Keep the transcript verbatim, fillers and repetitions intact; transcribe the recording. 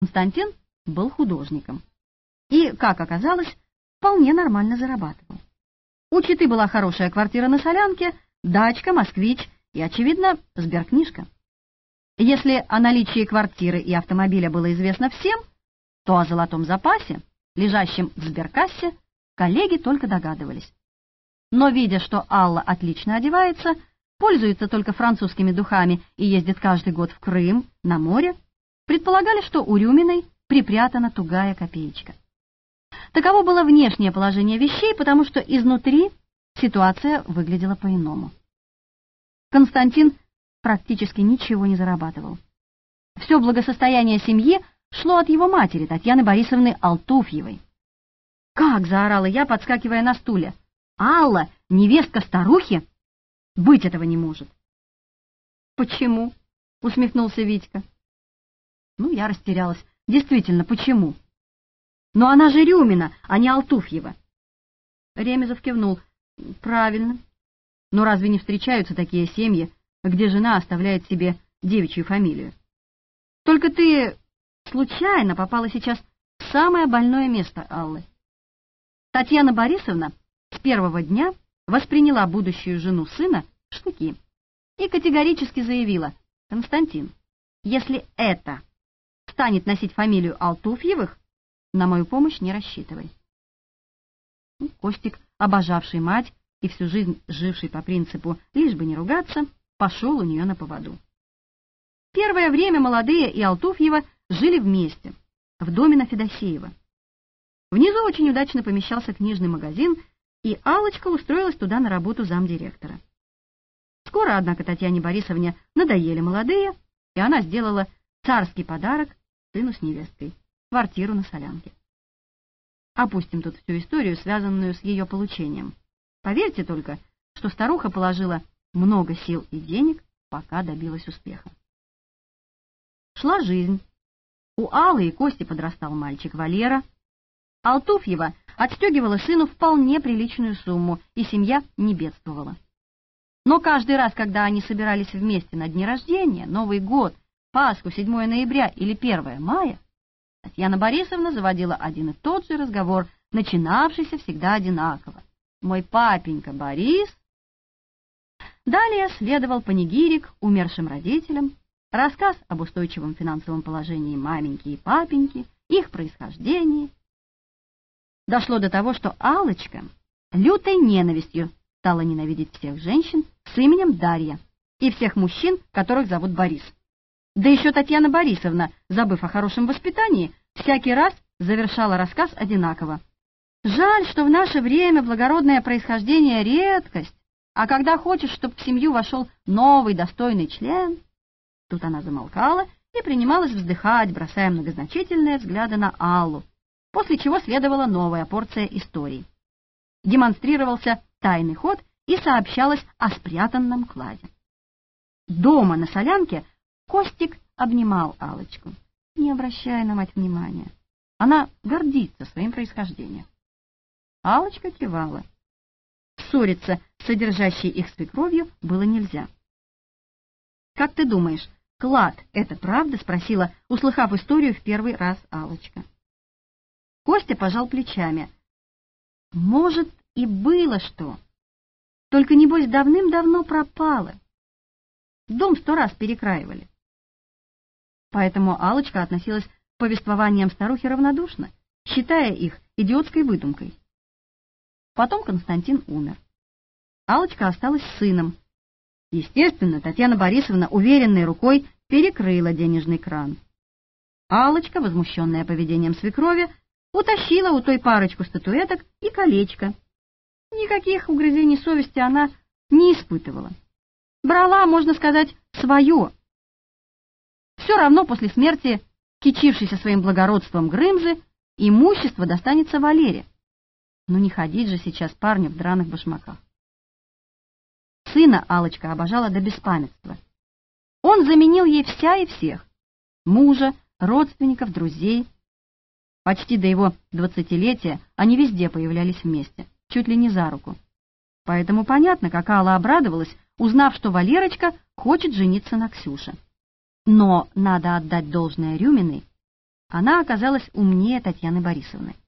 Константин был художником и, как оказалось, вполне нормально зарабатывал. У Читы была хорошая квартира на Солянке, дачка, москвич и, очевидно, сберкнижка. Если о наличии квартиры и автомобиля было известно всем, то о золотом запасе, лежащем в сберкассе, коллеги только догадывались. Но, видя, что Алла отлично одевается, пользуется только французскими духами и ездит каждый год в Крым, на море, предполагали, что у Рюминой припрятана тугая копеечка. Таково было внешнее положение вещей, потому что изнутри ситуация выглядела по-иному. Константин практически ничего не зарабатывал. Все благосостояние семьи шло от его матери, Татьяны Борисовны Алтуфьевой. «Как!» — заорала я, подскакивая на стуле. «Алла, невестка старухи? Быть этого не может!» «Почему?» — усмехнулся Витька. Ну, я растерялась. Действительно, почему? Но она же Рюмина, а не Алтуфьева. Ремезов кивнул. Правильно. Но разве не встречаются такие семьи, где жена оставляет себе девичью фамилию? Только ты случайно попала сейчас в самое больное место Аллы. Татьяна Борисовна с первого дня восприняла будущую жену сына в штыки и категорически заявила: «Константин, если это станет носить фамилию Алтуфьевых, на мою помощь не рассчитывай». Ну, Костик, обожавший мать и всю жизнь живший по принципу «лишь бы не ругаться», пошел у нее на поводу. Первое время молодые и Алтуфьева жили вместе, в доме на Федосеева. Внизу очень удачно помещался книжный магазин, и Аллочка устроилась туда на работу замдиректора. Скоро, однако, Татьяне Борисовне надоели молодые, и она сделала царский подарок сыну с невесткой — квартиру на Солянке. Опустим тут всю историю, связанную с ее получением. Поверьте только, что старуха положила много сил и денег, пока добилась успеха. Шла жизнь. У Аллы и Кости подрастал мальчик Валера. Алтуфьева отстегивала сыну вполне приличную сумму, и семья не бедствовала. Но каждый раз, когда они собирались вместе на дни рождения, Новый год, Пасху, седьмое ноября или первое мая, Татьяна Борисовна заводила один и тот же разговор, начинавшийся всегда одинаково. «Мой папенька Борис...» Далее следовал панигирик умершим родителям, рассказ об устойчивом финансовом положении маменьки и папеньки, их происхождении. Дошло до того, что Аллочка лютой ненавистью стала ненавидеть всех женщин с именем Дарья и всех мужчин, которых зовут Борис. Да еще Татьяна Борисовна, забыв о хорошем воспитании, всякий раз завершала рассказ одинаково. «Жаль, что в наше время благородное происхождение — редкость, а когда хочешь, чтобы в семью вошел новый достойный член...» Тут она замолкала и принималась вздыхать, бросая многозначительные взгляды на Аллу, после чего следовала новая порция историй. Демонстрировался тайный ход и сообщалось о спрятанном кладе. Дома на Солянке Костик обнимал Аллочку. Не обращая на мать внимания. Она гордится своим происхождением. Аллочка кивала. Ссориться с содержащей их свекровью было нельзя. «Как ты думаешь, клад — это правда?» — спросила, услыхав историю в первый раз Аллочка. Костя пожал плечами. «Может, и было что. Только, небось, давным-давно пропало. Дом сто раз перекраивали». Поэтому Аллочка относилась к повествованиям старухи равнодушно, считая их идиотской выдумкой. Потом Константин умер. Аллочка осталась с сыном. Естественно, Татьяна Борисовна уверенной рукой перекрыла денежный кран. Аллочка, возмущенная поведением свекрови, утащила у той парочку статуэток и колечко. Никаких угрызений совести она не испытывала. Брала, можно сказать, свое. Все равно после смерти, кичившейся своим благородством Грымзы, имущество достанется Валере. Но не ходить же сейчас парню в драных башмаках. Сына Аллочка обожала до беспамятства. Он заменил ей вся и всех — мужа, родственников, друзей. Почти до его двадцатилетия они везде появлялись вместе, чуть ли не за руку. Поэтому понятно, как Алла обрадовалась, узнав, что Валерочка хочет жениться на Ксюше. Но надо отдать должное Рюминой. Она оказалась умнее Татьяны Борисовны.